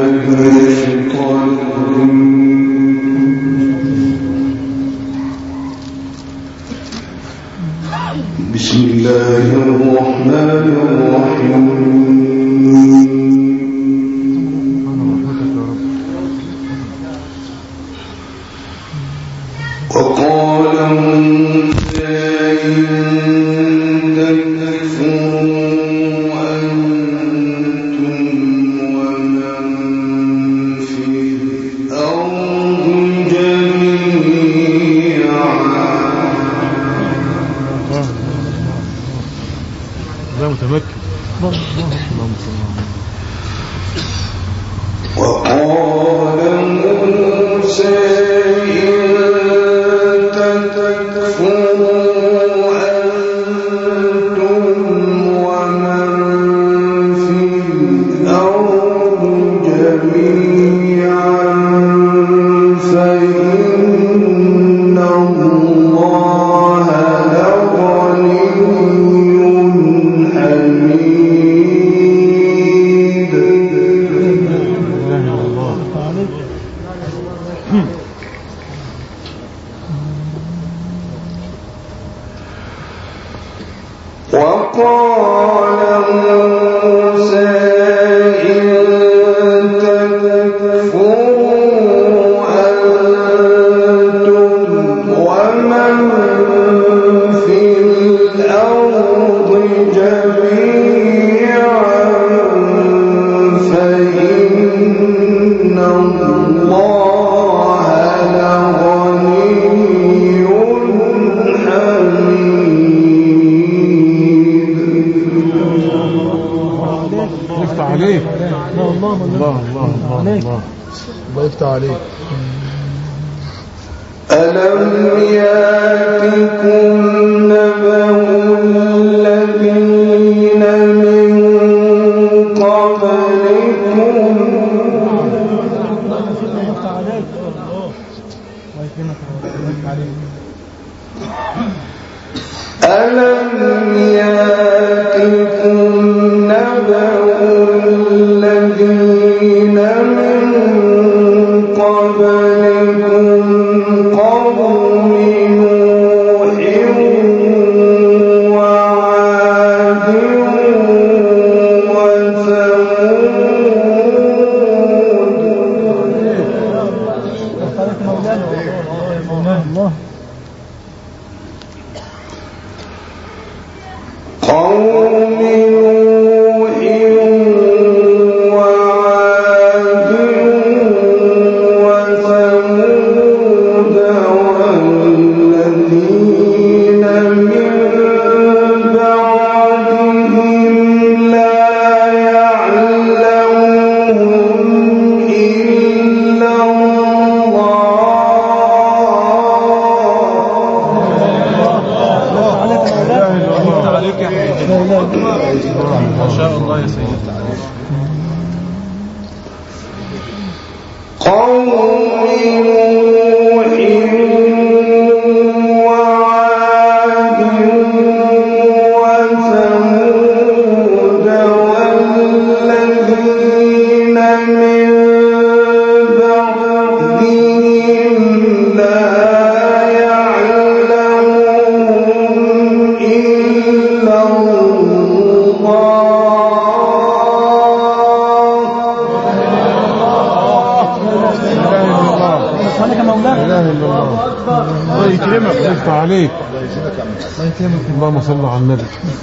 اللهم صل على النبي.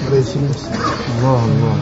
الله الله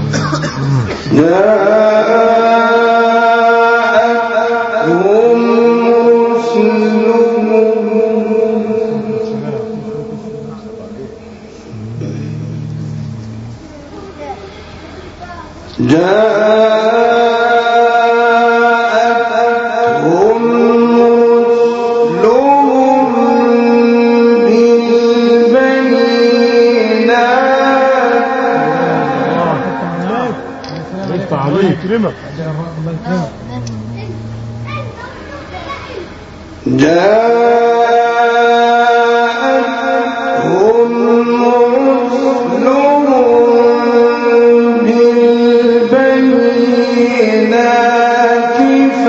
بالبينات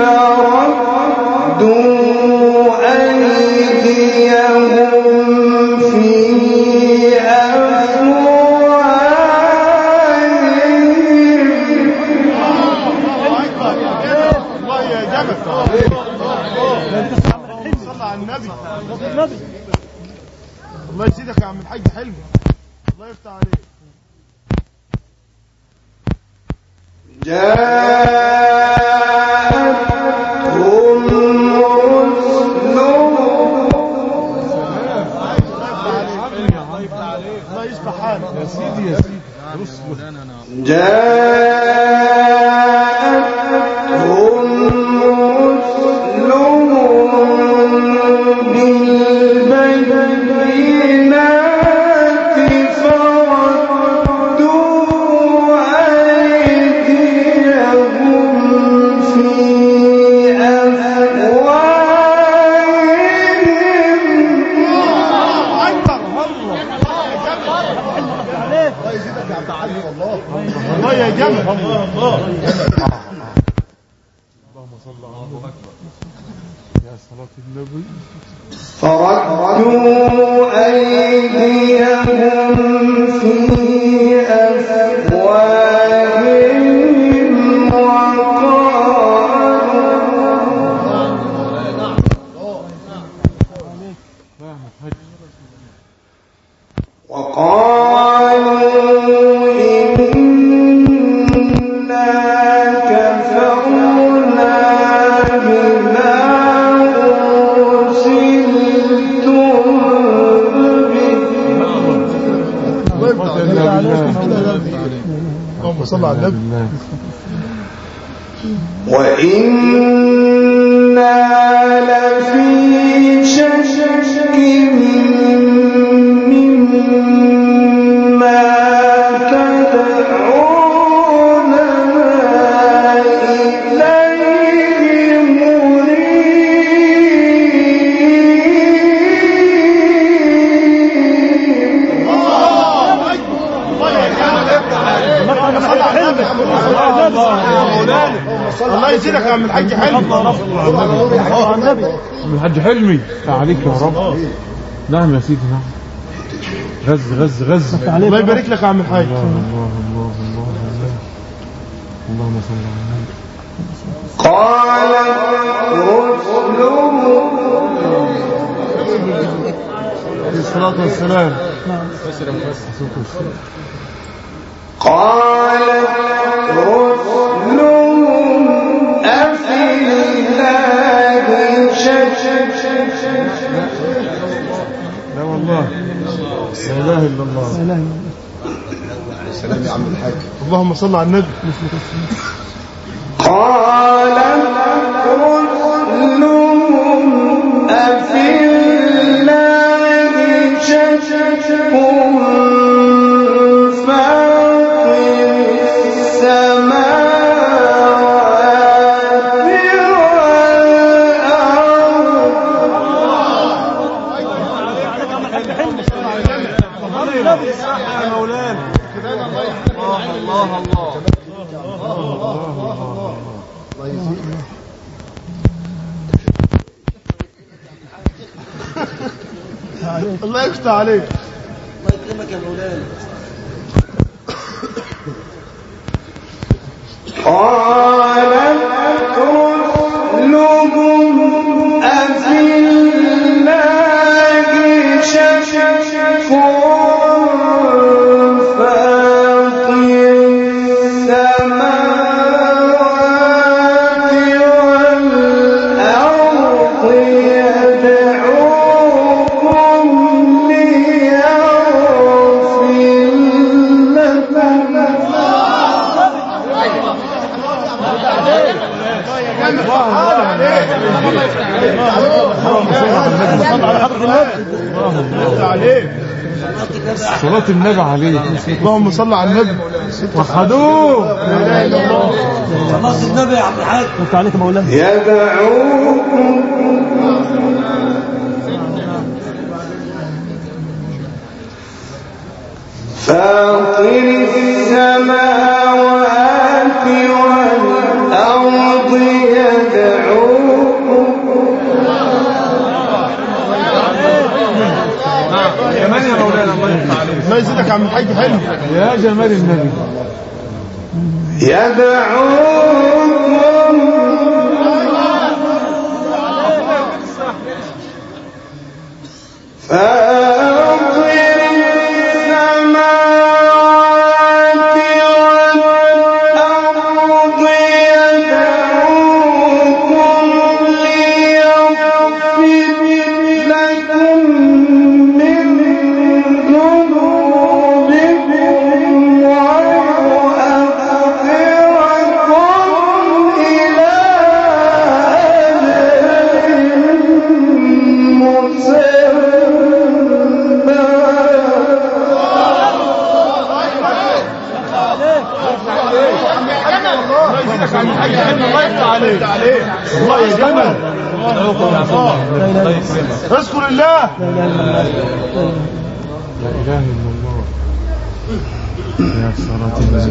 الله يفتح عليك. يا سيدي يا سيدي الله يا جمال. اللهم صل على محمد يا صلاة النبي. فردوا أيديهم في أفواههم وقالوا اللهم صل على النبي. وإنا لفي شك مما تدعوننا إليه مريب. الله يزيدك يا عم الحاج حلمي. عم الحاج حلمي عليك يا رب. نعم يا سيدي نعم. غز غز غز. الله يبارك لك يا عم الحاج. الله الله الله الله الله. اللهم صل على النبي. قالت رسلهم عليه الصلاة والسلام. قالت رسلهم أفي الله شك. لا والله لا إله إلا الله. سلام يا عم الحاج. اللهم صل على النبي. قالت رسلهم أفي الله شك الله يفتح عليك. الله يكرمك يا مولانا. قالت رسلهم أفي الله شك فاطر السماوات والأرض يدعوكم ليغفر لكم. صلاة النبي عليه. اللهم صل على النبي. وحدوه. صلاة النبي يا عم الحاج. انت عليك يا مولانا. يدعوكم فاطر السماوات والأرض يدعوكم. كمان يا مولانا الله يفتح عليك. الله يزيدك يا عم الحاج حلمي. يا جمال النبي. يدعوكم فاطر السماوات ايدك يا عم الحاج حلمي، الله يفتح عليك. الله يا جمل. اذكر الله. لا إله إلا الله. يا صلاة النبي،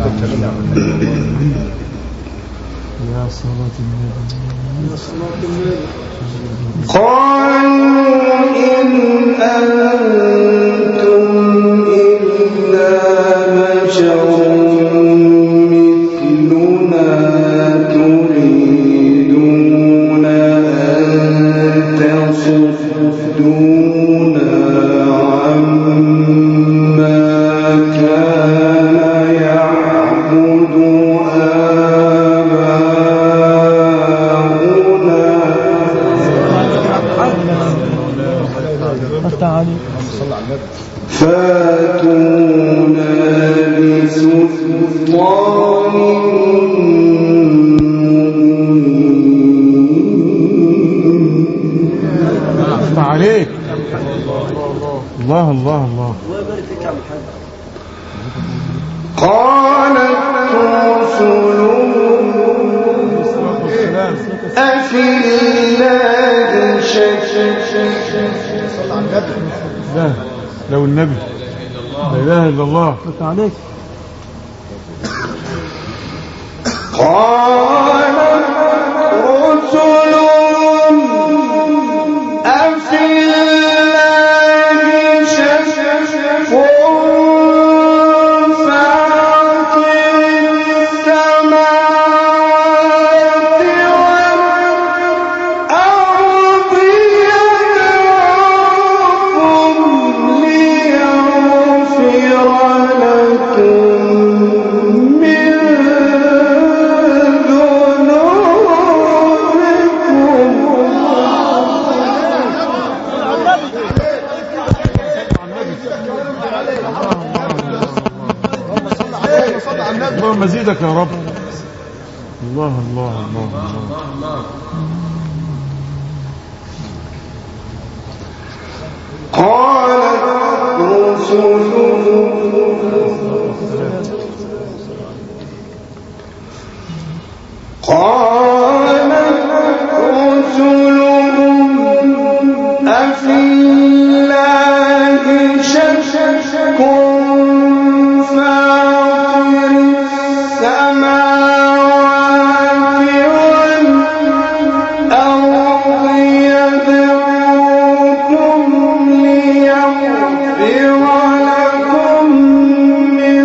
يا صلاة النبي. قالوا إن أنتم إلا بشر مثلنا تريدون أن تصدونا عما كان يعبد فاتونا بسلطان افتح عليك. الله الله الله. قالت رسلهم أفي الله شك. لا لو النبي لا إله إلا الله. افتح عليك. قالت رسلهم أفي الله شك فاطر السماوات والأرض يدعوكم ليغفر لكم من اللهم زيدك يا رب. الله الله الله الله. قالت رسلهم أفي الله شك فاطر السماوات والأرض يدعوكم ليغفر لكم من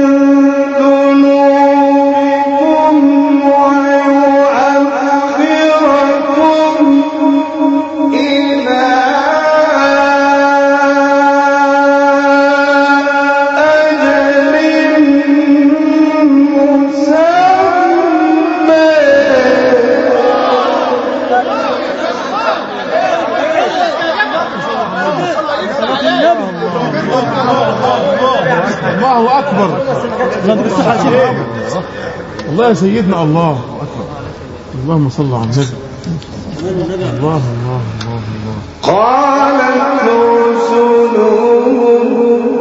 ذنوبكم ويؤخركم إلى الله أكبر. الله يا سيدنا الله أكبر. اللهم صل على النبي. الله الله الله الله. قالت رسلهم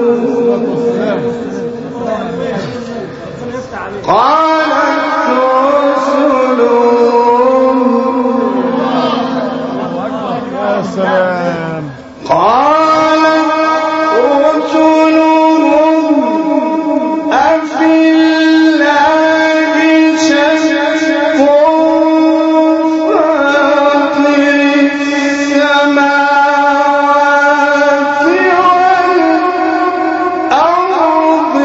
يا سلام. أفي الله شك فاطر السماوات والأرض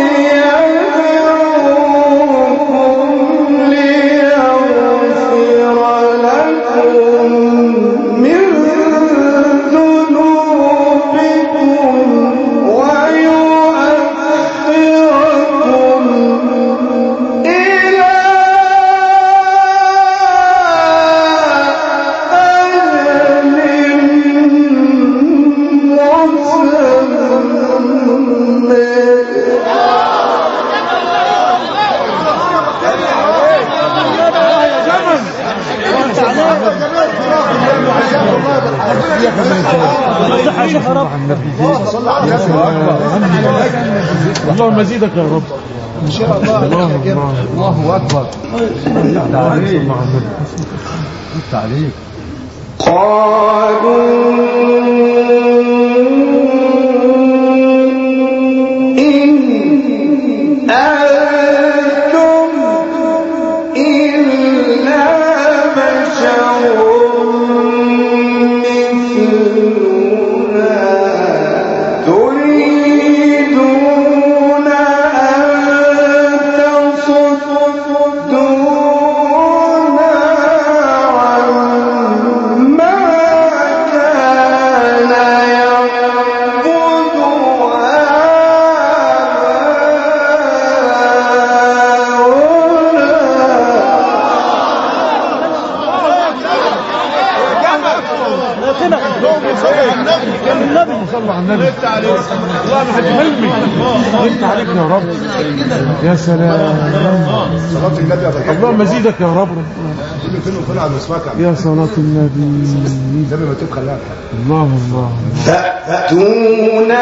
يدعوكم ليغفر لكم من ذنوبكم ويؤخركم إلى أجل اللهم زيدك يا رب. ان شاء الله عليك يا جماعه. الله اكبر. عليك. يا سلام. صلاة النبي يا باشا. اللهم زيدك يا رب. كل فين وفين على مسواك يا صلاة النبي. النبي ما تبخل. الله الله. فأتونا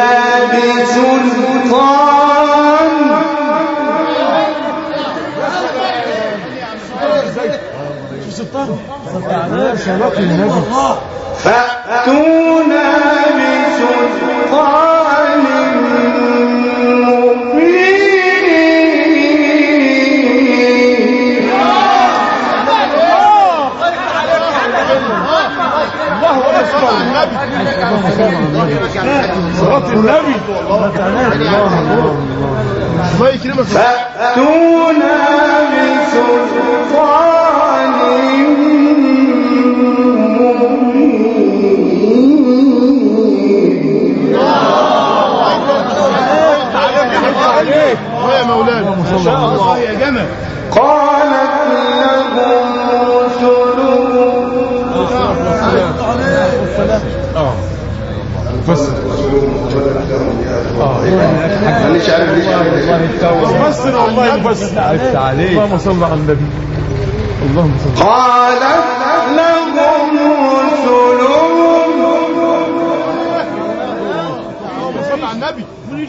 بسلطان. يا صلاة النبي. فأتونا بسلطان صلاة النبي. الله يكرمك. فأتونا بسلطان عليك يا مولانا. ما شاء الله يا جمل. قالت لهم بس مانيش عارف ليش بس والله بس عرفت عليك. اللهم صل على النبي. اللهم صل. قالت لهم رسلهم اللهم صل على النبي.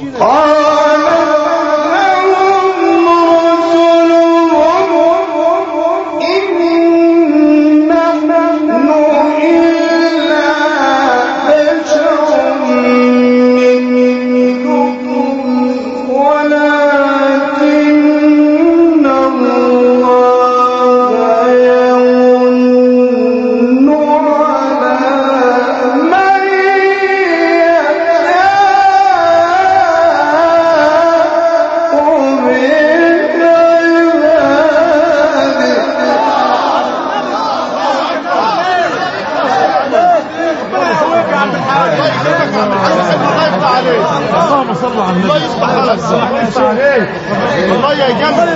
اللهم صل على النبي. الله يصبح عليك. الله يا جمل.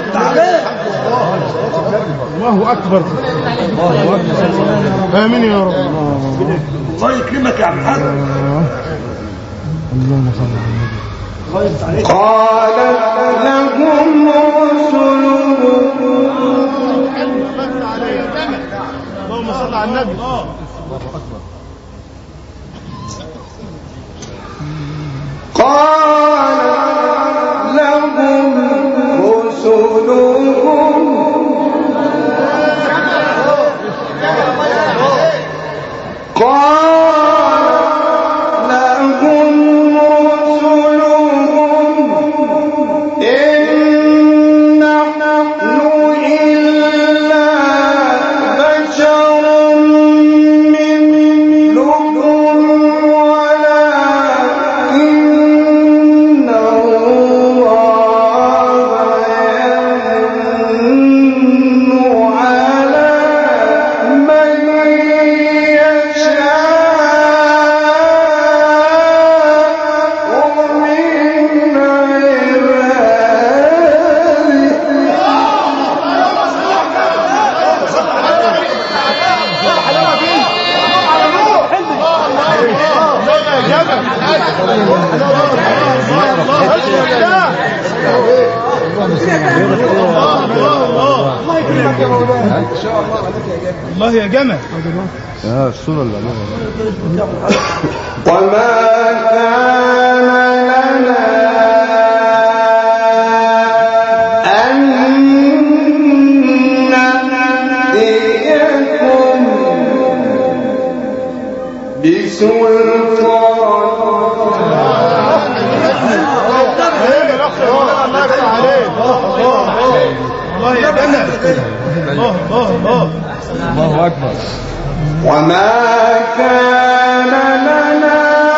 الله اكبر. امين يا رب. الله يكرمك يا عم الحاج. اللهم صل على النبي. قالت لهم رسلهم اللهم صل على النبي. قال لهم رسلهم الله يا جمل. الصورة اللي عليها وما كان لنا الله أكبر. وما كان لنا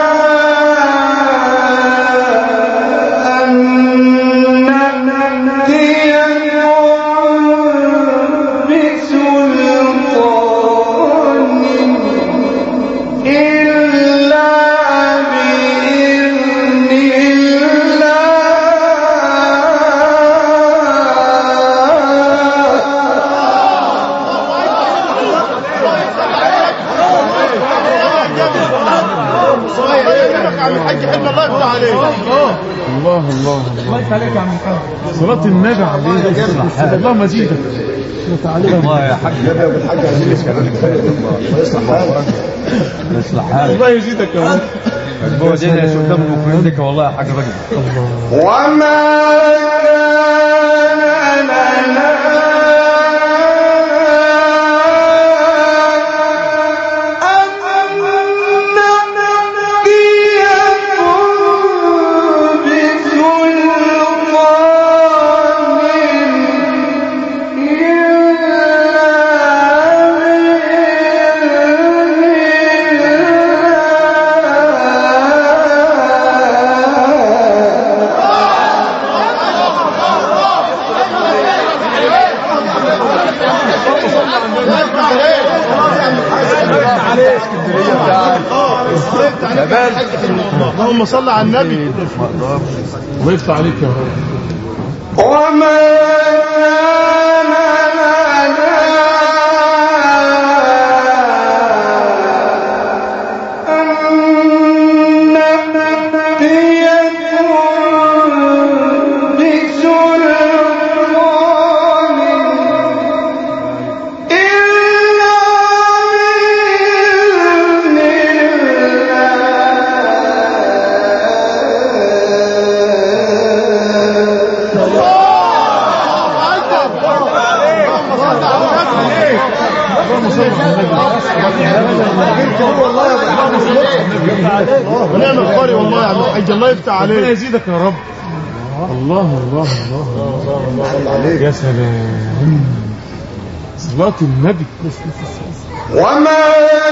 أن نأتيكم بسلطان إلا بإذن الله الله الله عليك يا عم محمد. صلاة النبي عليك الله مزيدك. الله يا حاج الحاج عايزين يسكنوا يصلح حالك الله يزيدك يا رب. هو دينا يا سلطان المكرمين والله يا حاج راجل. وما كان لنا أن نأتيكم بسلطان اللهم صل على النبي ويفتح عليك يا رب. وما ونعم القارئ والله يا عم الحاج الله يفتح عليك. ربنا يزيدك يا رب. الله الله الله يا سلام. صلاة النبي. وما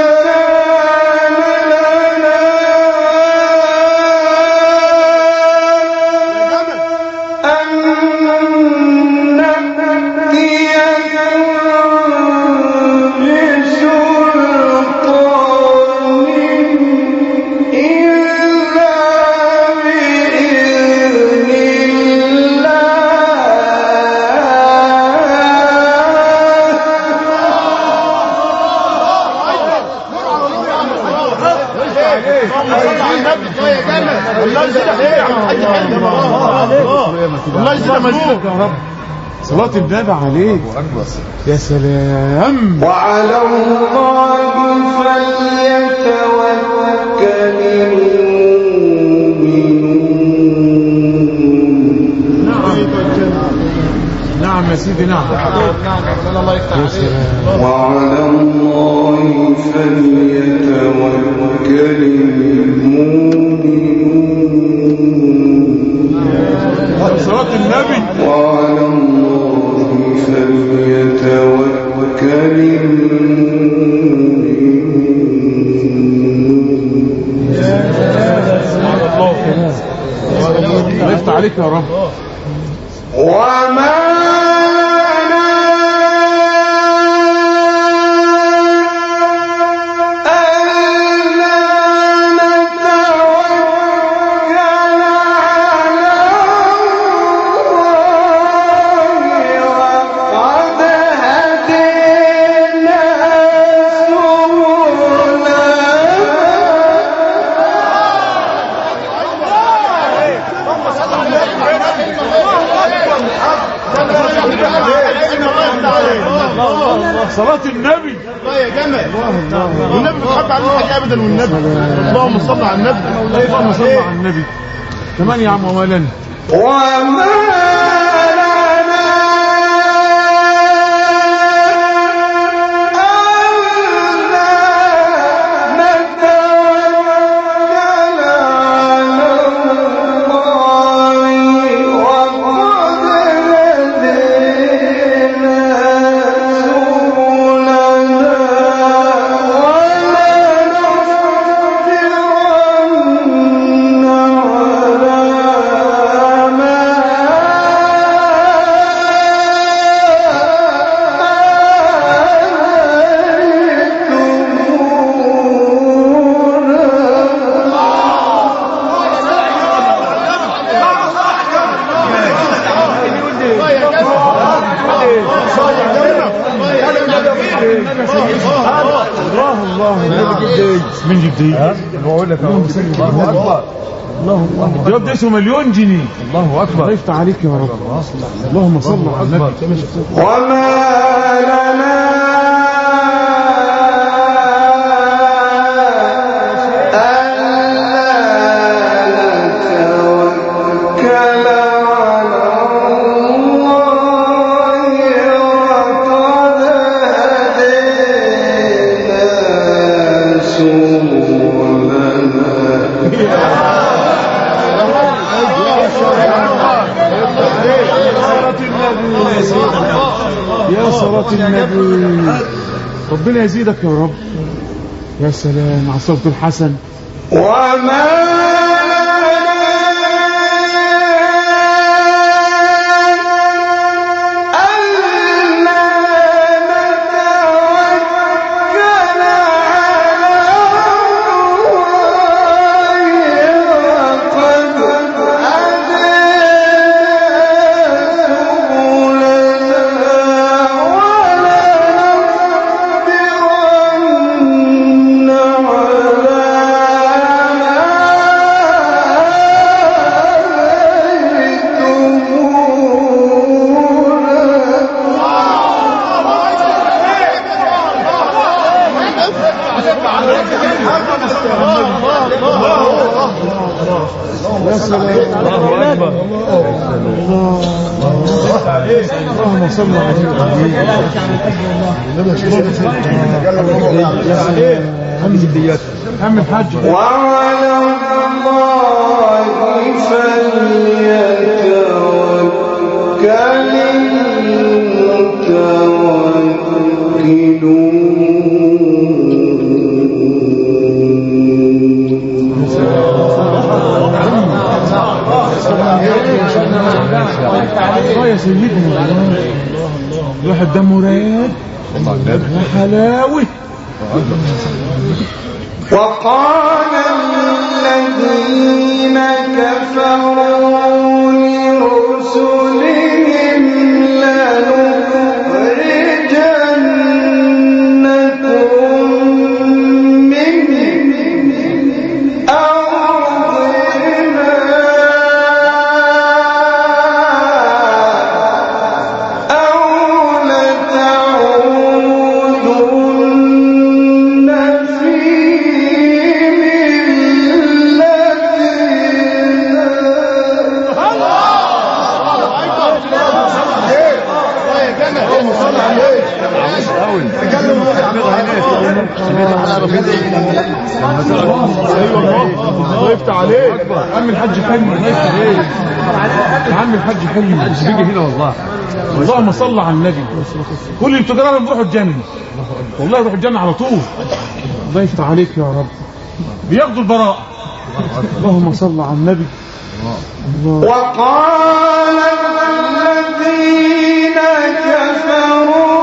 الله يزيد مزيدك يا رب. صلاة النبي عليك يا سلام. وعلى الله فليتوكل المؤمنون. نعم يا سيدي نعم. الله يفتح عليك. وعلى الله فليتوكل المؤمنون. صلاة النبي. وعلى الله فليتوكل الله يفتح عليك يا رب. وما صلاة النبي. الله يا جمل. والنبي بتحب على الحاجة ابدا والنبي. اللهم صل على النبي. اللهم صل على النبي. كمان يا عم ومالنا. وما الله من جديد بقول لك الله اكبر الجواب ده اسمه مليون جنيه. الله اكبر. الله يفتح عليك يا رب. اللهم صل على النبي. وما لنا يا صلاة النبي ربنا يزيدك يا رب. يا سلام على الصوت الحسن. وما اللهم صل على النبي. عم الحاج وعلى الله فليتوكل يا سيدنا الواحد دمه رايق يا حلاوي. وقال الذين كفروا لرسلهم لنخرجنكم من أرضنا أو لتعودن في الله يفتح عليك. عم الحاج حلمي الله يفتح عليك. عم الحاج حلمي مش بيجي هنا والله. اللهم صل على النبي. كل التجار بيروحوا الجنه والله، يروحوا الجنه على طول. الله يفتح عليك يا رب. بياخدوا البراء. اللهم صل على النبي. وقال الذين كفروا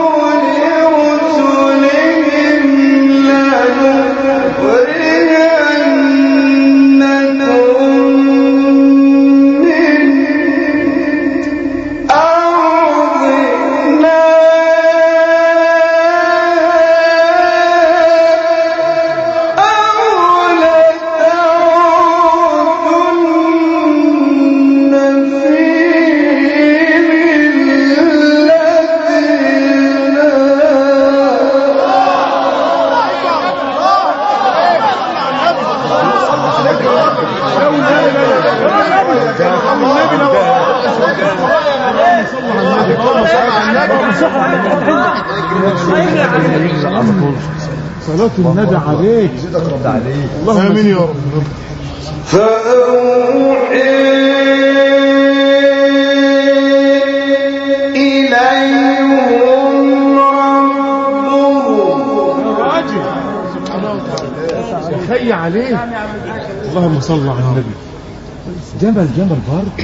صلاة النبي عليك. اللهم امين يا رب. فأوحي إليهم ربهم خي عليه. اللهم صل على النبي. جبل برد.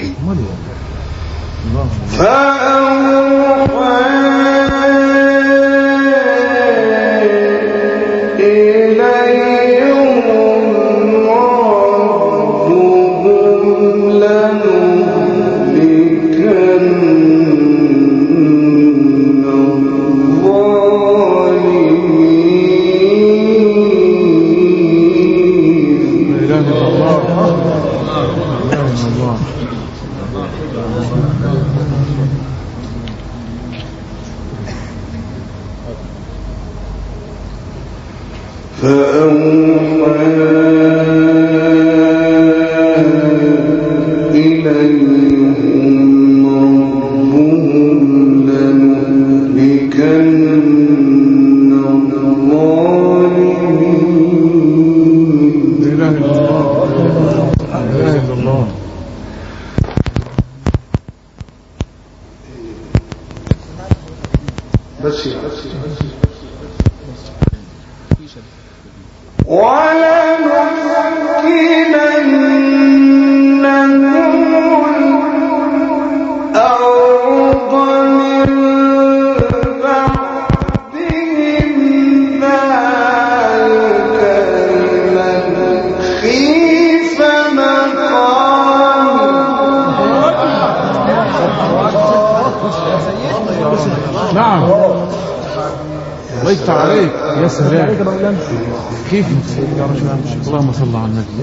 نعم الله يفتح عليك يا سلام كيف اللهم صل على النبي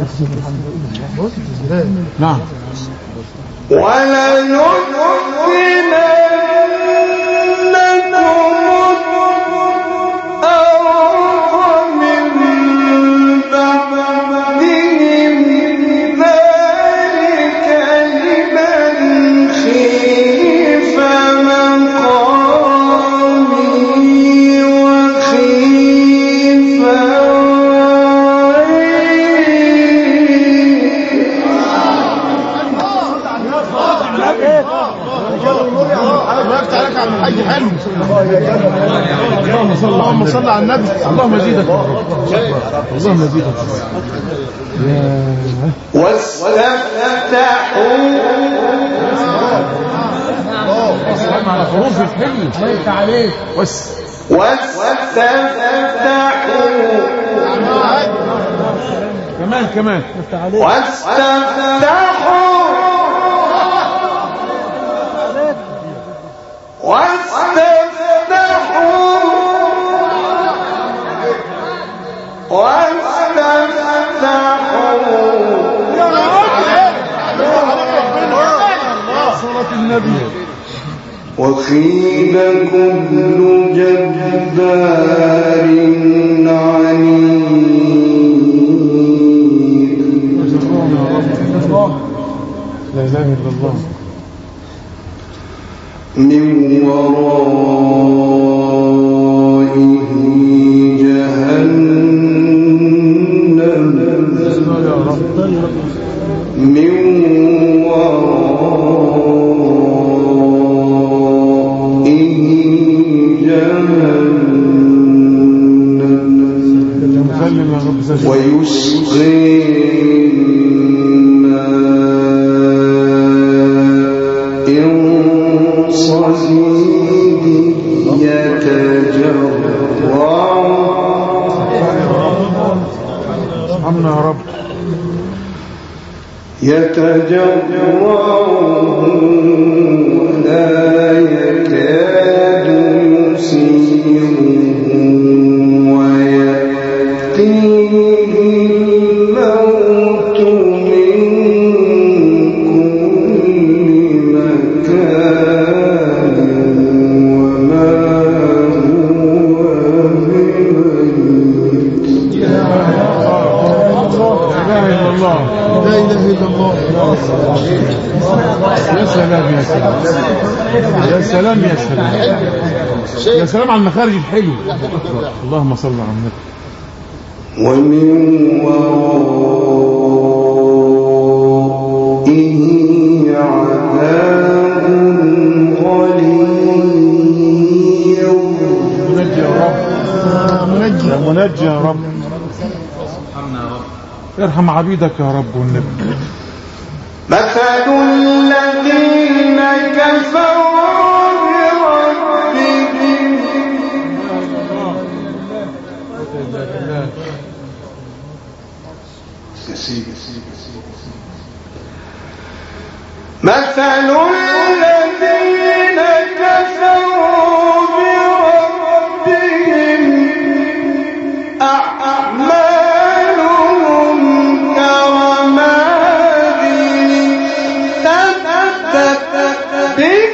نعم اللهم صل على النبي اللهم زيدك اللهم زيدك على حروف الحلم ميت عليك كمان صلاة النبي وخيل كل جبار عنيد لا إله إلا الله من ورائه جهنم من ورائه جهنم ويسقي يتجرعه ولا يكاد يسيغه ويأتيه الموت من كل مكان وما هو بميت. لا إله إلا الله يا سلام يا سلام يا سلام يا سلام يا سلام على المخارج الحلوة اللهم صل على النبي ومن ورائه عذاب غليظ. منجي يا رب منجي يا رب ارحم عبيدك يا رب والنبي. مثل الذين كفروا بربهم مثل الذين كفروا بربهم أعمالهم كرماد اشتدت به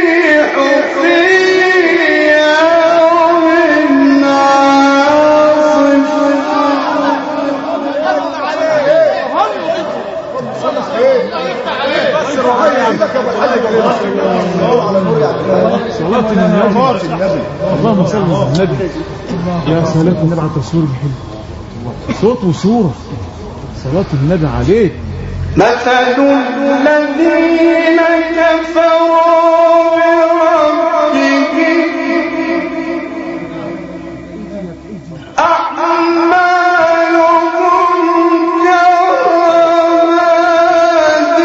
الريح في يوم عاصف صلاة النبي. اللهم صل على النبي. يا سلام النبي على التصوير الحلو، صوت وصورة. صلاة النبي عليك. مثل الذين كفروا بربهم أعمالهم كرماد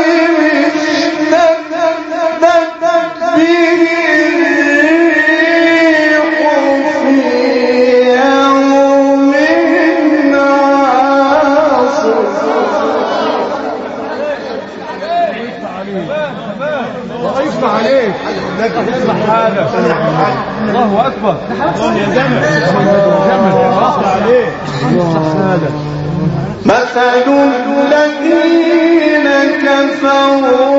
اشتدت به الريح في يوم عاصف. الله عليك. اسمع حالك. الله اكبر. الله يا جمل. الله عليك. مثل الذين كفروا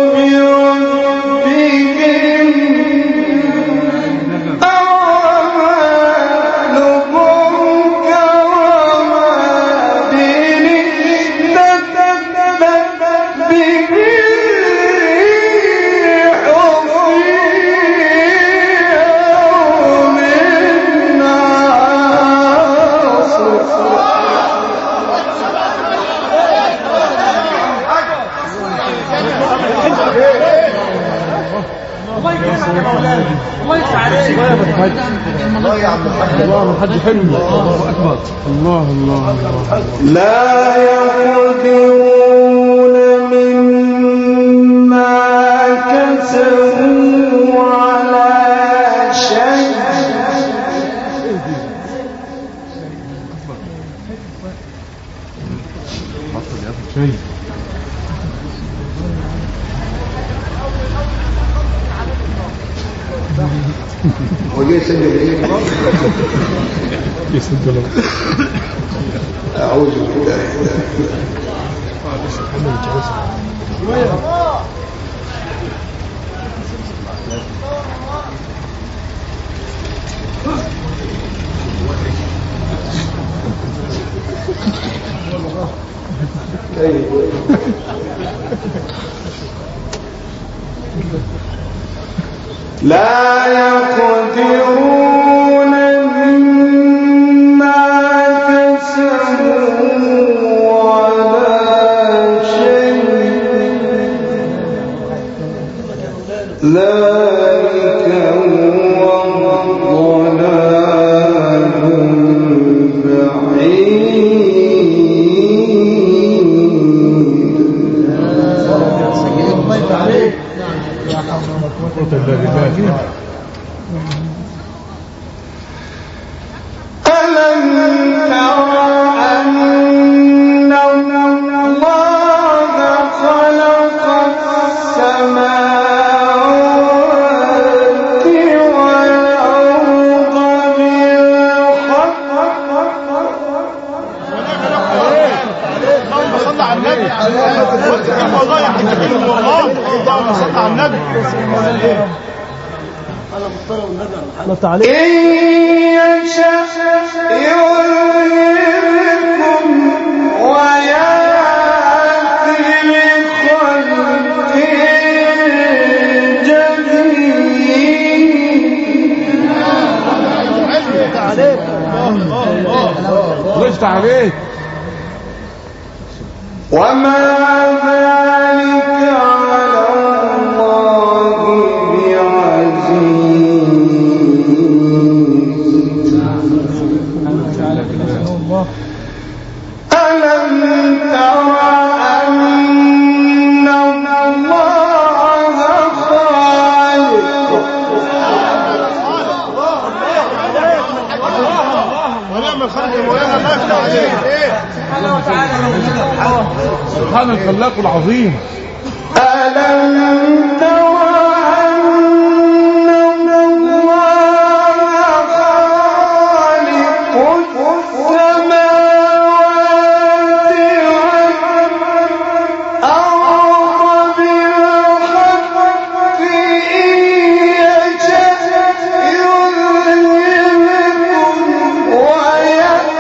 بربهم أعمالهم كرماد اشتدت به الريح في يوم عاصف. الله يفتح عليك. الله يا عم الحاج. الله الحاج حلو. الله اكبر. الله الله لا يقدرون مما كسبوا على شيء. شيء. هو جاي يسجل ايه؟ يسجل. اعوذ بالله. لا يقدرون مما كسبوا على شيء. ذلك هو الضلال البعيد. ألم تر أن الله خلق السماوات والأرض بالحق. اللهم صل على النبي. والله يا حاج حلو والله. اللهم صل على النبي. إن يشاء يذهبكم ويأتي بخلق جديد. الله يفتح عليك. وما ذلك على الله بعزيز. ألم تر أن الله خالق ونعم الخلق مولانا. الله يفتح عليك. سبحان الخلاق العظيم. ألم تر أن الله خالق السماوات والأرض بالحق. إن يشاء يذهبكم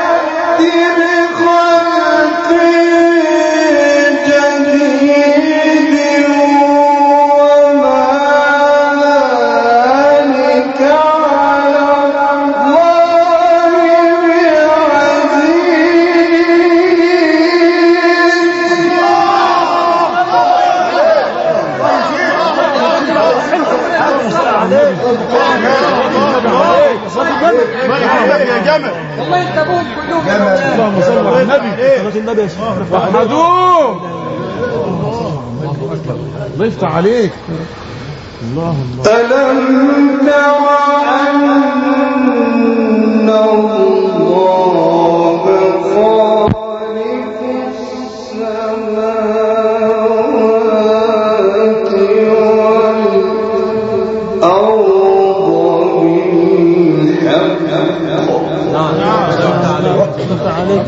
ويأتي بخلق جديد. يا جمل والله انت ابوك كلهم اللهم صل على النبي. النبي يا شيخ. احمدوه. الله يفتح عليك. الله الله. ألم تر أن الله خالق السماوات والأرض بالحق عليك.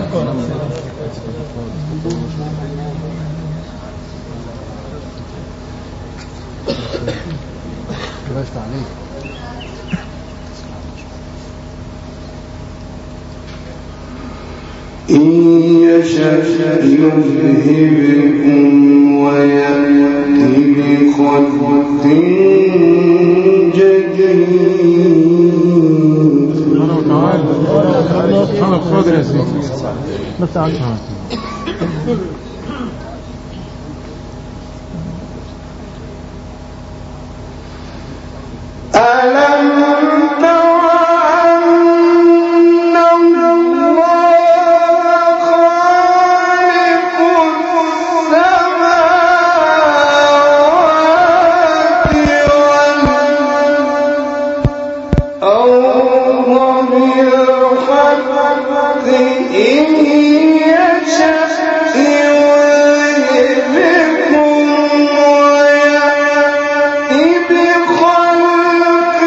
إن يشأ يذهبكم ويأتي بخلق جديد. سبحانه وتعالى. سبحان القادر يا سيدي. نفتح عليك. ألم تر أن الله خالق السماوات والأرض بالحق إن يشأ يذهبكم ويأتي بخلق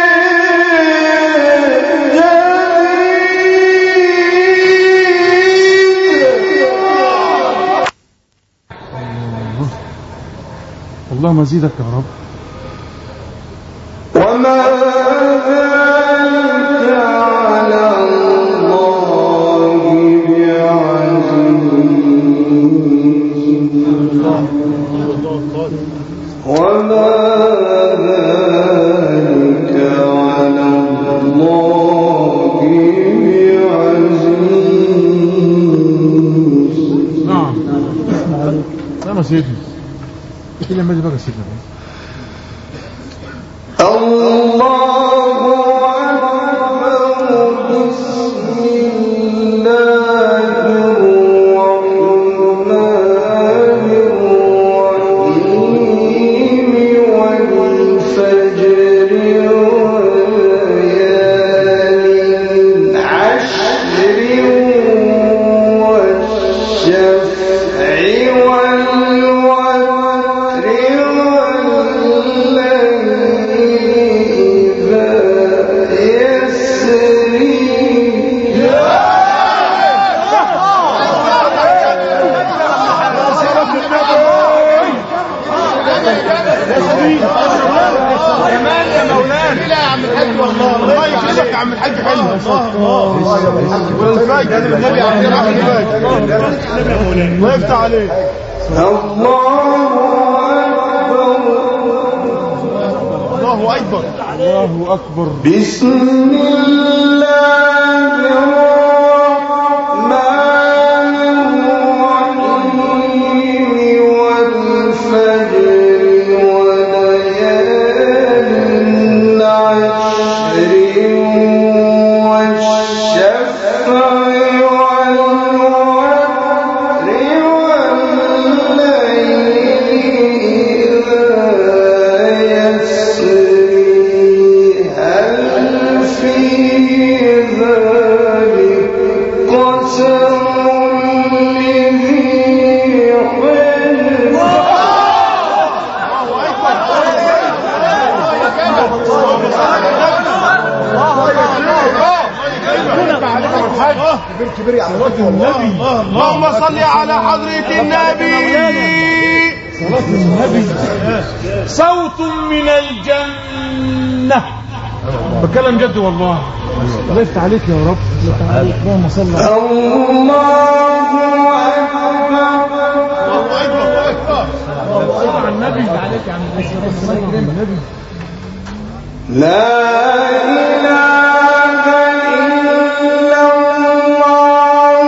جديد. اللهم زيدك يا رب. وما ذلك على الله بعزيز. وما ذلك على الله بعزيز. نعم. نعم يا سيدي. كده لما يجي بقى سيدنا. الله أكبر. بسم الله الرحمن الرحيم. والفجر وليال عشر والشفع والوتر والليل إذا يسري. كمان يا مولانا لا يا عم الحاج والله الله يكرمك يا عم الحاج حلو والفجر النبي عبد الرحمن الله يفتح عليك. الله أكبر. الله أكبر. بسم الله الرحمن الرحيم. والفجر وليال عشر والشفع والوتر والليل إذا يسري. هل في ذلك قسم لذي حجر. اللهم صل على حضرة النبي. صلاة النبي صوت من الجنة. بتكلم جد والله. الله يفتح عليك يا رب. اللهم صل على النبي. لا إله إلا الله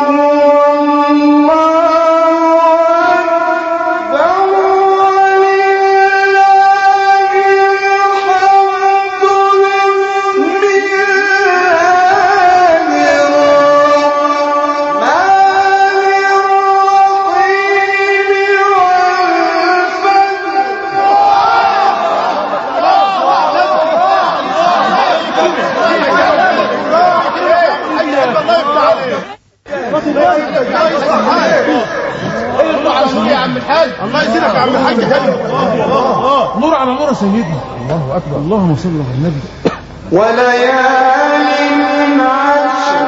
والله أكبر ولله الحمد الله يزيدك يا عم الحاج حلو. نور على نور يا سيدنا. الله اكبر. اللهم صل على النبي. وليال عشر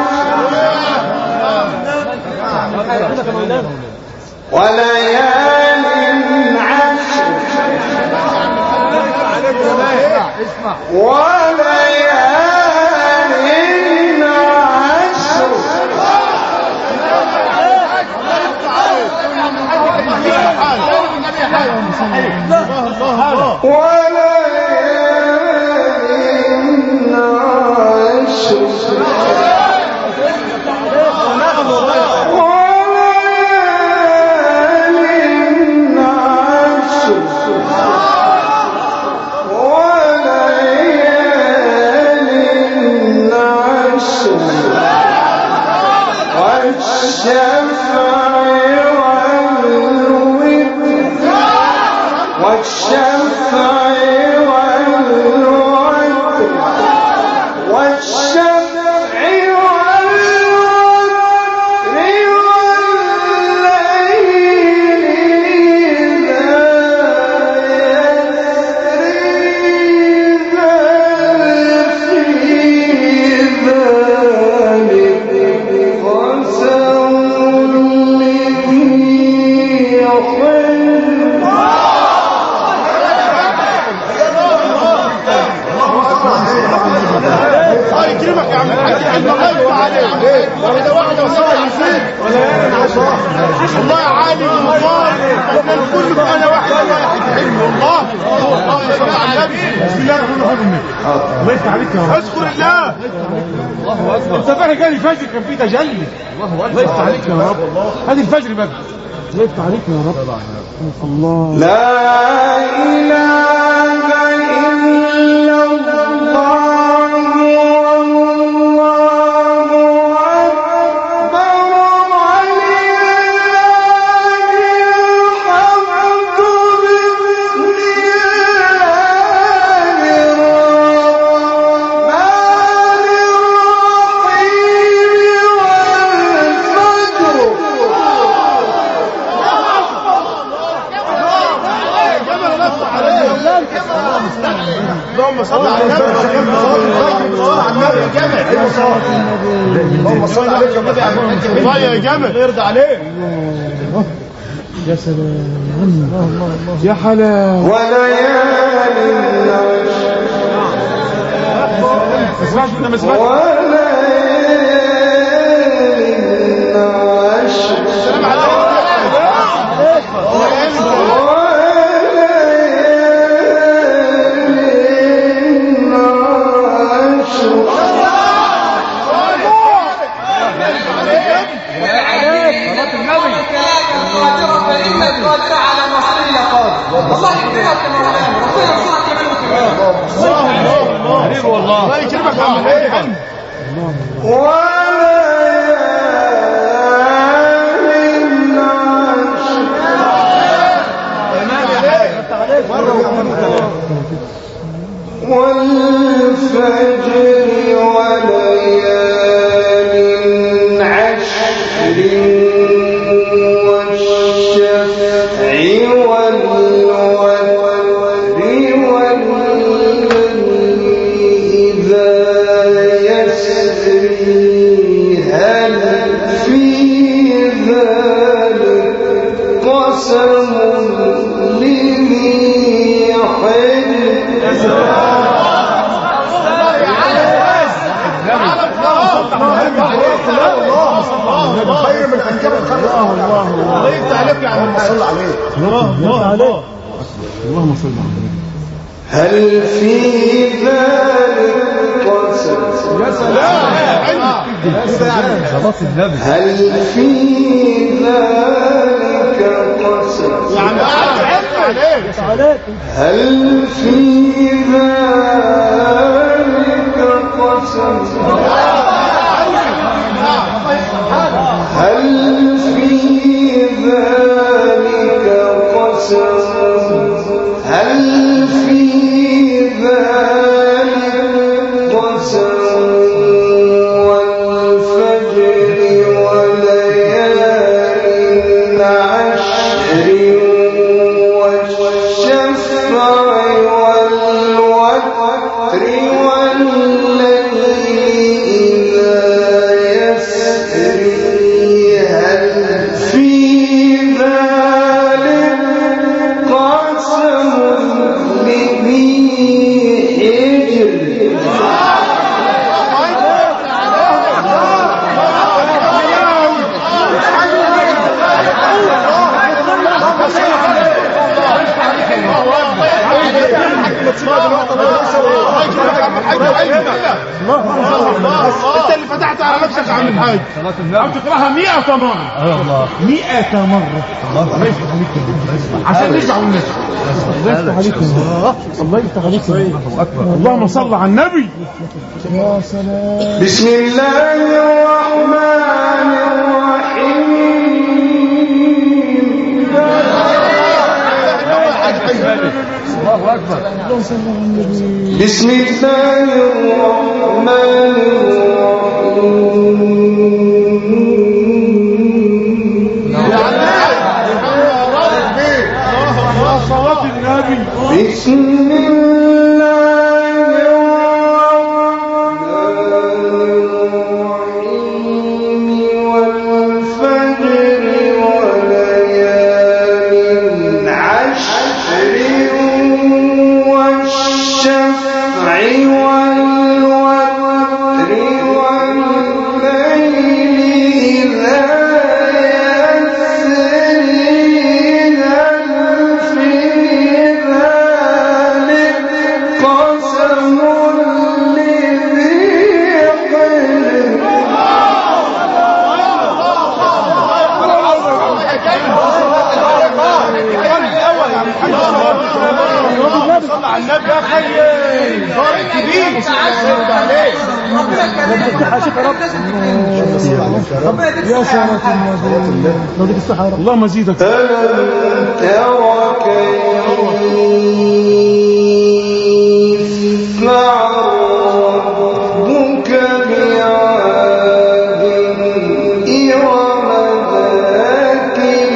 وليال عشر وليال عشر الله عالي ومقام الكل انا واحد حلو والله. بسم الله الرحمن الرحيم. الله يفتح عليك يا رب. اذكر الله. الله اكبر. انت فاهم جالي فجر كان فيه تجلي. الله اكبر. الله يفتح عليك يا رب. هذه الفجر بقى. الله يفتح عليك يا رب. الله. لا إله إلا الله والله أكبر ولله الحمد بسم الله الرحمن الرحيم والفجر اللهم صل على النبي. اللهم صل عليك يا النبي. الله يا جمل يرضى عليك. يا سلام يا حلاوه. وليال ما سمعتش انت ما سمعتش. السلام عليكم. الله يكرمك يا مولانا، ربنا يرزقك كمان وكمان. الله يكرمك يا عم الحاج. والفجر وليال عشر والشفع والوتر إذا يسري هل في ذلك قسم لذي حجر. خير من انكار الخلق. الله يفتح عليك يا عم. صل عليه. اللهم صل على النبي. هل في ذلك قسم. يا سلام. هل في ذلك قسم. يعني عليك. هل في ذلك قسم. هل في ذلك قسم. هل في ذلك قسم والفجر وليال عشر انت اللي فتحت على نفسك يا عم الحاج. عم تقراها 100 مرة 100 مرة. الله يفتح عليك عشان نرجع ونرجع. الله يفتح عليك الله يفتح عليك. اللهم صل على النبي. يا سلام. بسم الله الرحمن الرحيم. الله أكبر. بسم الله الرحمن يا صلاة النبي. بسم الله والفجر وليال عشر والشفع والوتر والليل إذا يسري هل في ذلك قسم لذي صلى على النبي يا اخي. فرق كبير. يا سلام النبي الصحة. اللهم زيدك. ألم تر كيف فعل ربك بعاد إرم ذات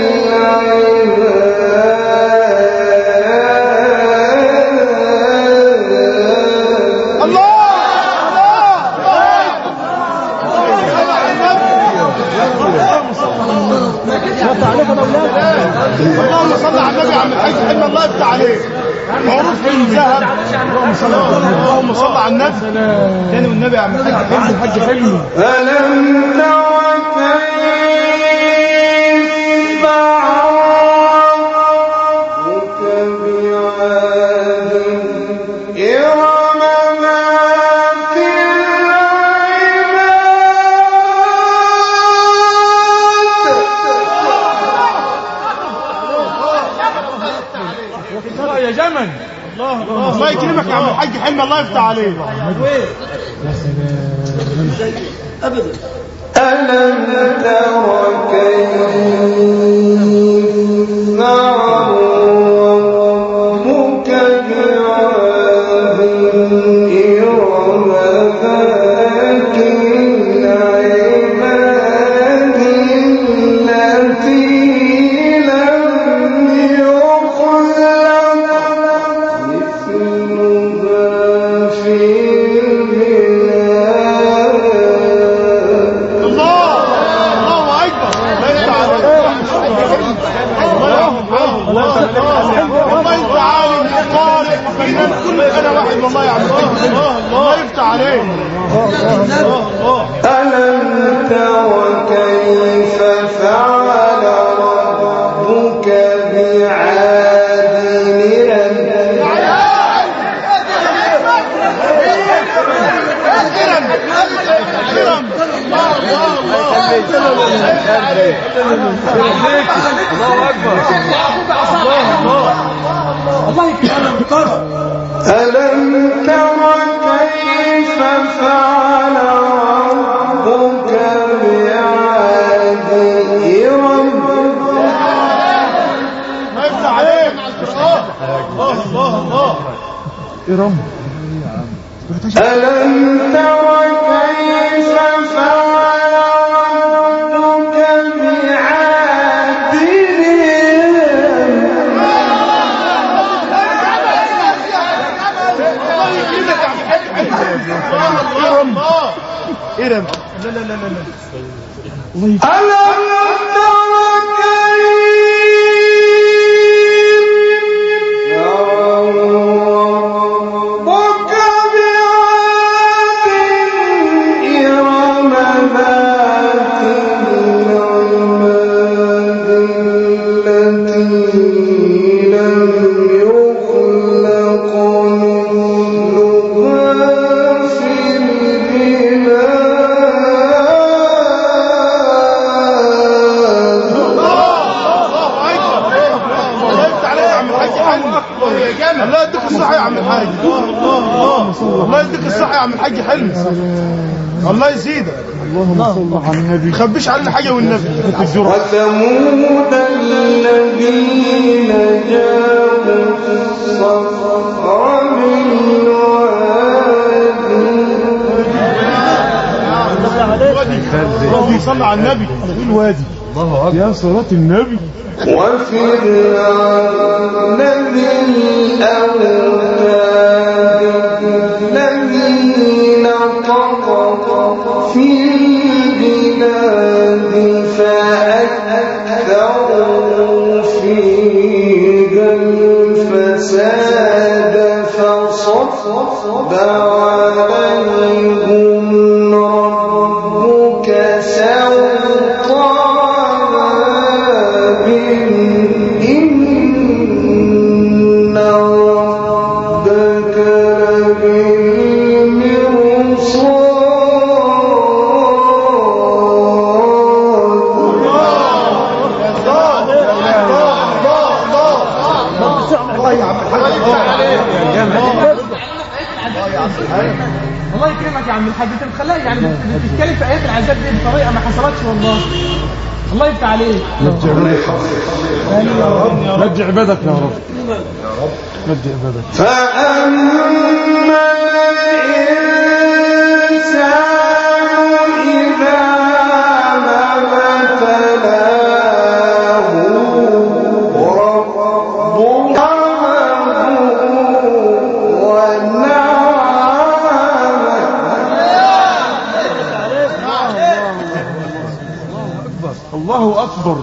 اللهم صل على النبي يا عم الحاج. حلم الله يفتح عليك. معروف بالذهب. اللهم صل على النبي. تاني والنبي يا عم الحاج. حلم الحاج حلمي. ألم تر كيف فعل ربك بعاد إرم ذات الله يا جمل. الله يكرمك يا عم الحاج. حلم الله يفتح عليك. ألم تر كيف فعل ربك بعاد إرم ذات العماد التي لم يخلق مثلها في البلاد. الله اكبر. الله يفتح عليك. والله انت عالم قارئ فنان كل انا واحد. والله يا عم الحاج. الله يفتح عليك. ألم تر كيف فعل ربك بعاد الله أكبر. الله يكرمك. ألم تر كيف فعل ربك بعاد إرم. ما يفتح عليك. الله إرم. ألم تر كيف فعل ربك بعاد إرم. إرم. لا لا لا لا لا. ألم تر كيف ربك بعاد إرم ذات العماد التي لم يخلق يديك الصحة يا عم الحاج. الله يديك الصحة يا عم الحاج حلمي. الله يزيدك. اللهم صل على النبي. ما تخبيش علينا حاجة والنبي. وثمود الذين جابوا الصخر بالوادي. اللهم صل على النبي. الوادي يا صلاة النبي. وفرعون ذي الأوتاد الذين طغوا في البلاد فأكثروا فيها الفساد فصب عليهم ربك سوط عذاب إن ربك الله يكرمك يا عم الحاج. انت مخليها يعني بتتكلم في ايات العذاب دي بطريقه ما حصلتش والله. الله يفتح عليك. مجد عبادك يا رب. مجد عبادك. فأما الإنسان إذا ما ابتلاه ربه الله أكبر.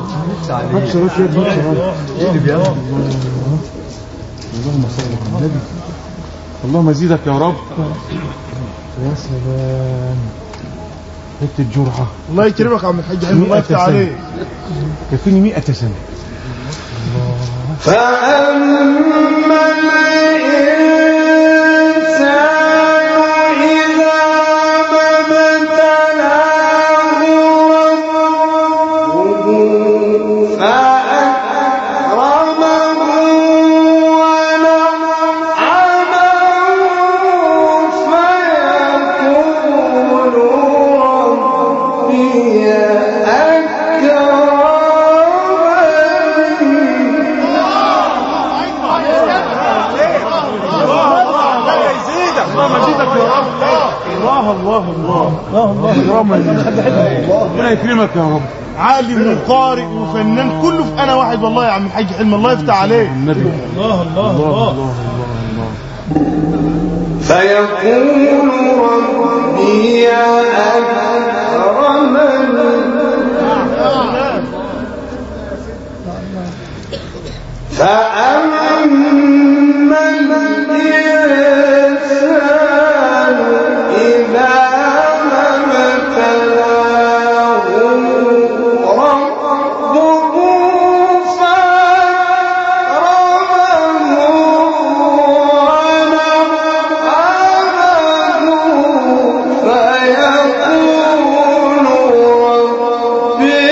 اللهم صل على النبي. اللهم زيدك يا رب. يا سلام. حته جرعه. الله يكرمك يا عم الحاج حلمي. الله يفتح عليك. كفيني 100 سنه. فأما الإنسان إذا ما ابتلاه ربه فأكرمه ونعمه فيقول ربي ربنا يكرمك يا رب. عالم وقارئ وفنان كله في انا واحد والله يا عم الحاج حلمي. الله يفتح عليك. النبي. الله الله الله. فيقول ربي أكرمن فأما الإنسان إذا ما ابتلاه ربه فأكرمه ونعمه فيقول ربي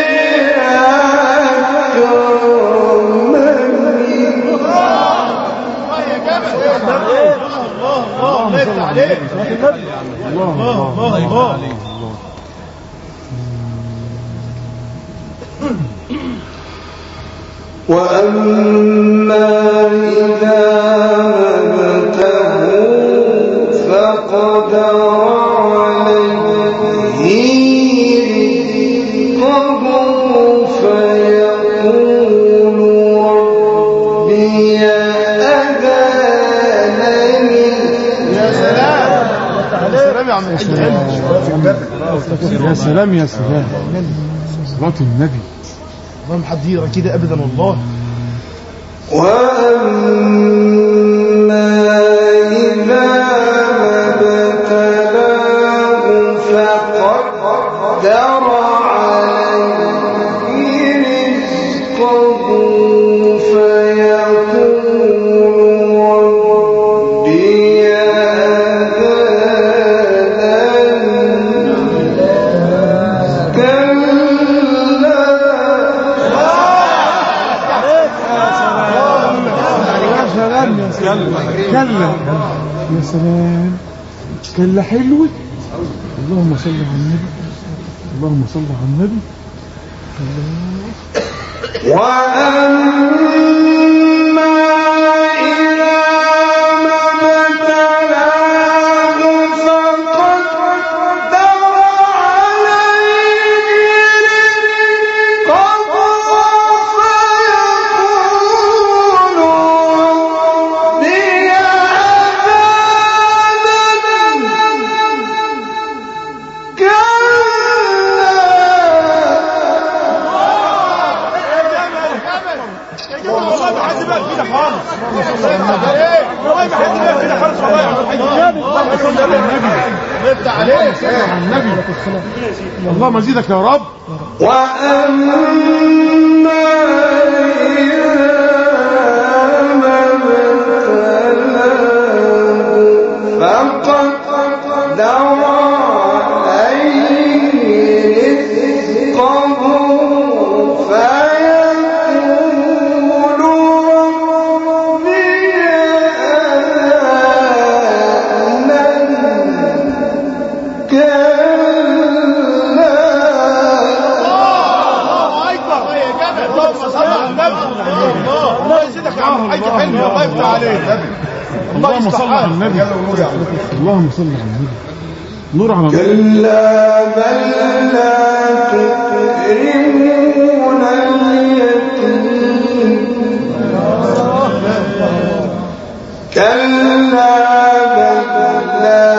وأما إذا مبته فقدر عليه رزقه فيقول ربي أهانني. يا سلام. يا سلام يا عم الحاج حلمي. يا سلام يا سلام. صلاة النبي. ما محديرة كده ابدا والله. وأما إذا ابتلاه فقدر عليه رزقه فيقول ربي أهانن. كلا. يا سلام، كلا حلوة. اللهم صل على النبي، اللهم صل على النبي. وأما إذا ما ابتلاه فقدر عليه رزقه فيقول ربي والله ما حد بقى كده خالص. والله ما حد بقى كده خالص. والله يا عم الحاج اللهم صل على النبي. نبدا عليك على النبي. اللهم ازيدك يا رب. وأما فقدر عليه رزقه فيقول ربي الله يزيدك يا عم الحاج حلمي. الله يفتح عليك. اللهم صل على النبي. اللهم صل على النبي. نور على النبي. كلا بل لا تكرمون اليتيم كلا بل لا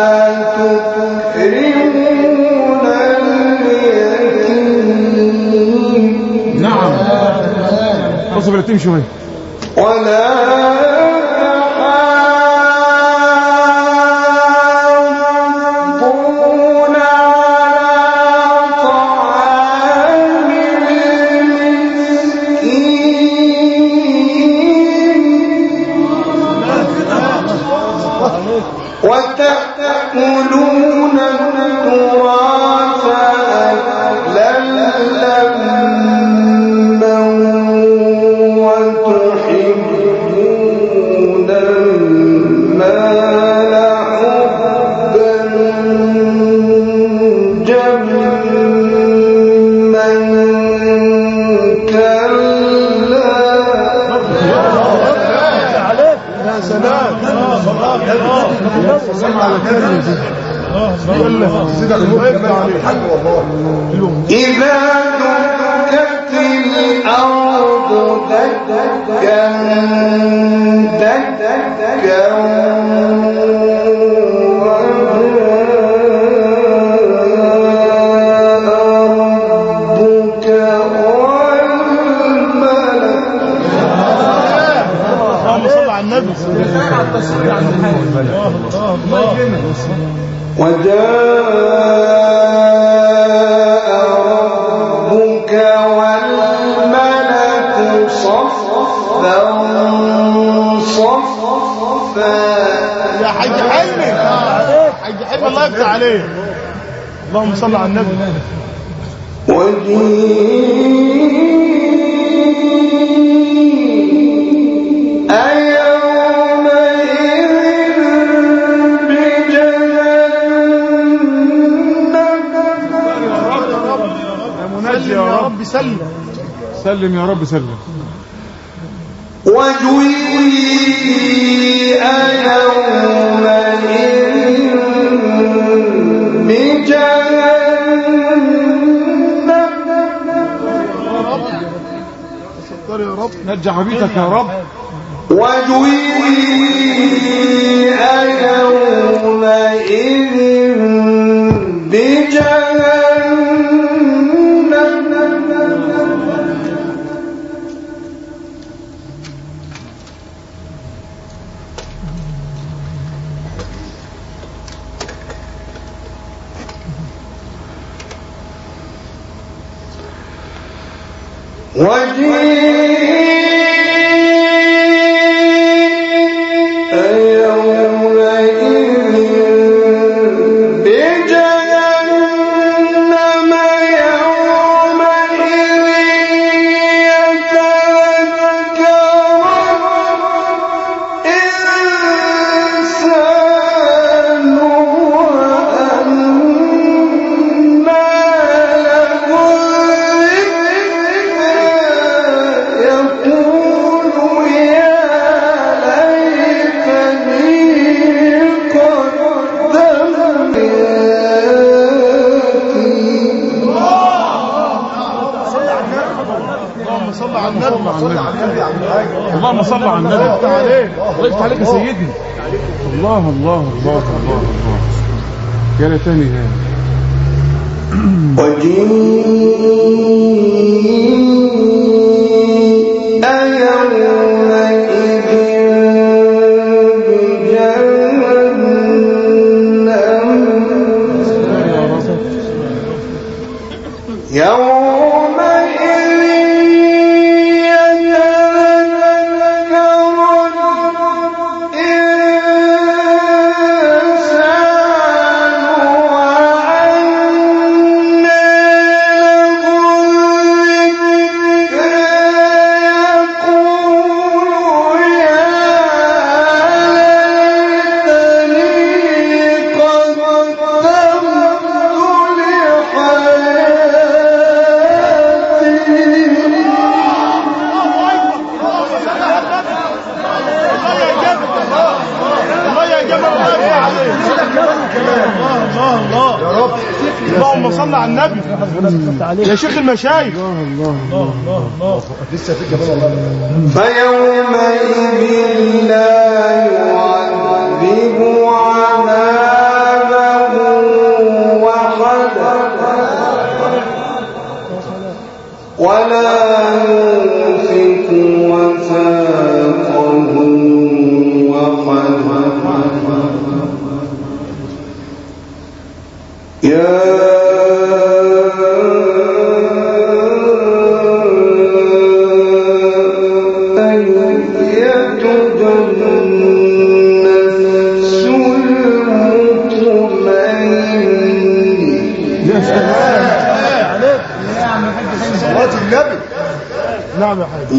تكرمون اليتيم نعم. اصبر اليتيم شويه. ولا تحاضون على طعام المسكين وتأكلون التراث أكلا لما وتحبون المال حبا جما كلا يا سلام. سلام على كلمه دي. الله يفتح عليك. إذا دكت الأرض دكا دكا ربك والملك. اللهم صل على النبي. وجاء ربك والملك صفا صفا. يا حاج حلمي. حاج حلمي الله يفتح عليك. اللهم صل على النبي. وجيء يومئذ منجي يا رب. سلم. سلم يا رب سلم. وجيء يومئذ ستار يا رب. نجح بيتك يا رب. وجيء يومئذ اللهم صل على النبي. الله يفتح عليك يا سيدنا. الله الله الله الله الله. يا تاني هنا. اللهم صل على النبي يا شيخ المشايخ. الله الله الله. لسه في كمان والله. فيومئذ لا يعذب عذابه أحد ولا يوثق وثاقه أحد. يا نعم يا حاج.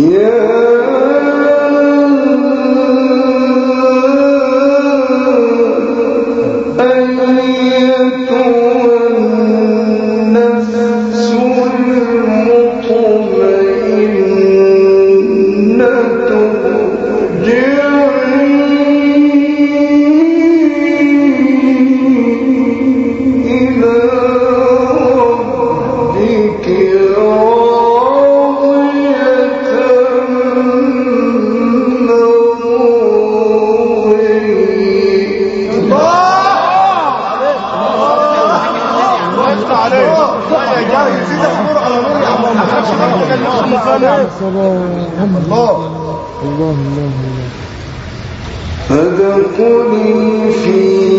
فادخلي في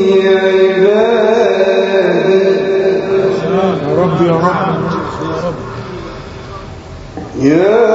عبادي. يا رب يا رب يا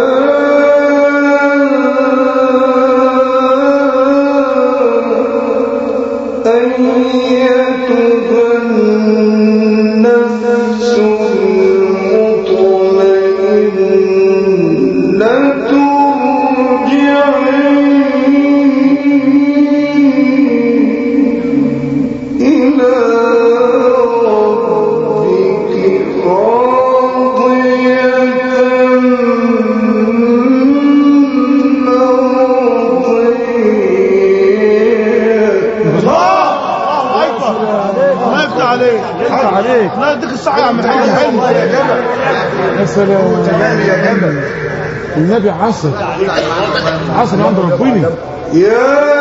الله يديك الصحة يا عم الحاج حلو. يا سلام يا جمل. النبي عصر عند ربنا. يا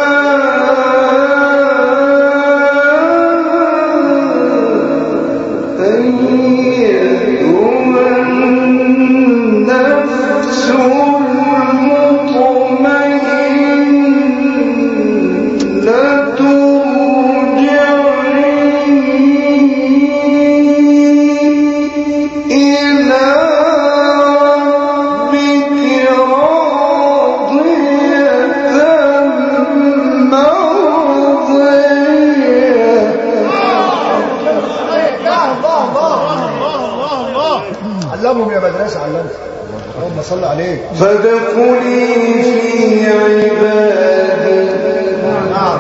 علمهم يا مدرسة علمهم. اللهم صل عليك. فادخلي في عبادي. نعم.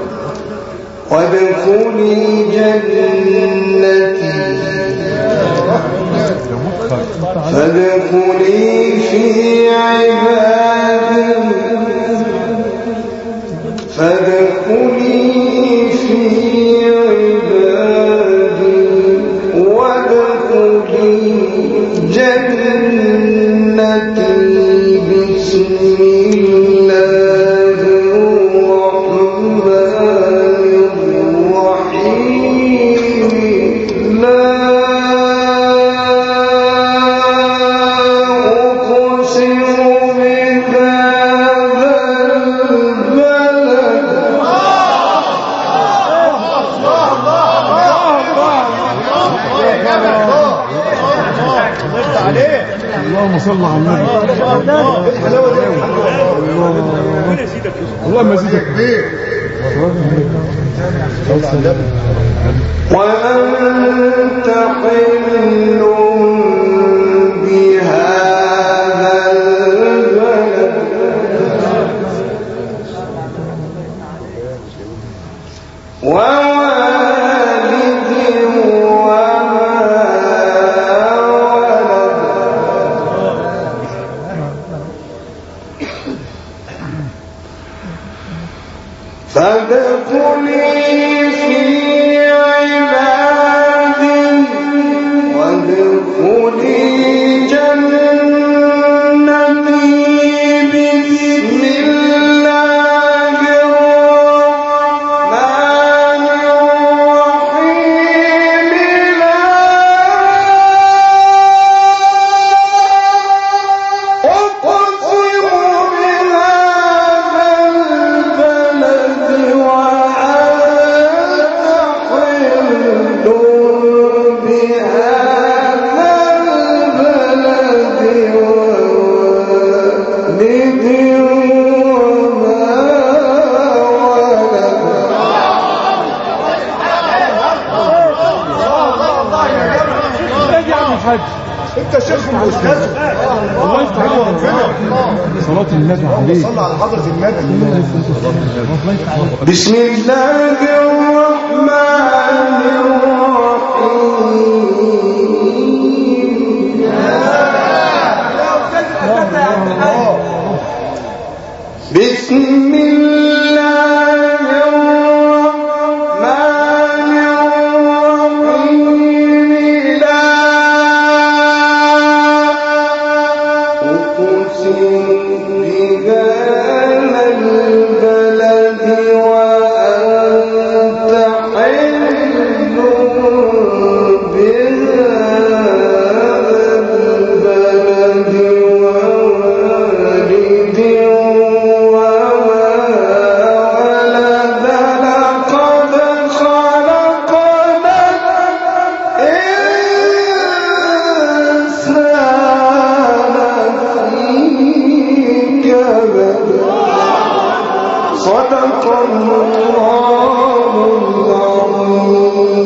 وادخلي جنتي. فادخلي في عبادي. فادخلي في عبادي وادخلي جنتي بسم الله اللهم صل على النبي. اللهم زيدك كبير. وأنت حل بهذا البلد ووالد وما ولد فادخلي في عبادي وادخلي جنتي بسم الله الرحمن الرحيم لا أقسم بهذا البلد وأنت حل بهذا البلد ووالد وما ولد. يا عم الحاج انت شيخهم واستاذهم. الله يفتح عليك صلاة النبي عليه. صلى على حضرة النبي. بسم الله الرحمن الرحيم بسم الله الرحمن الرحيم لا أقسم بهذا البلد وأنت حل بهذا البلد ووالد وما ولد لقد خلقنا الإنسان في كبد صدق الله العظيم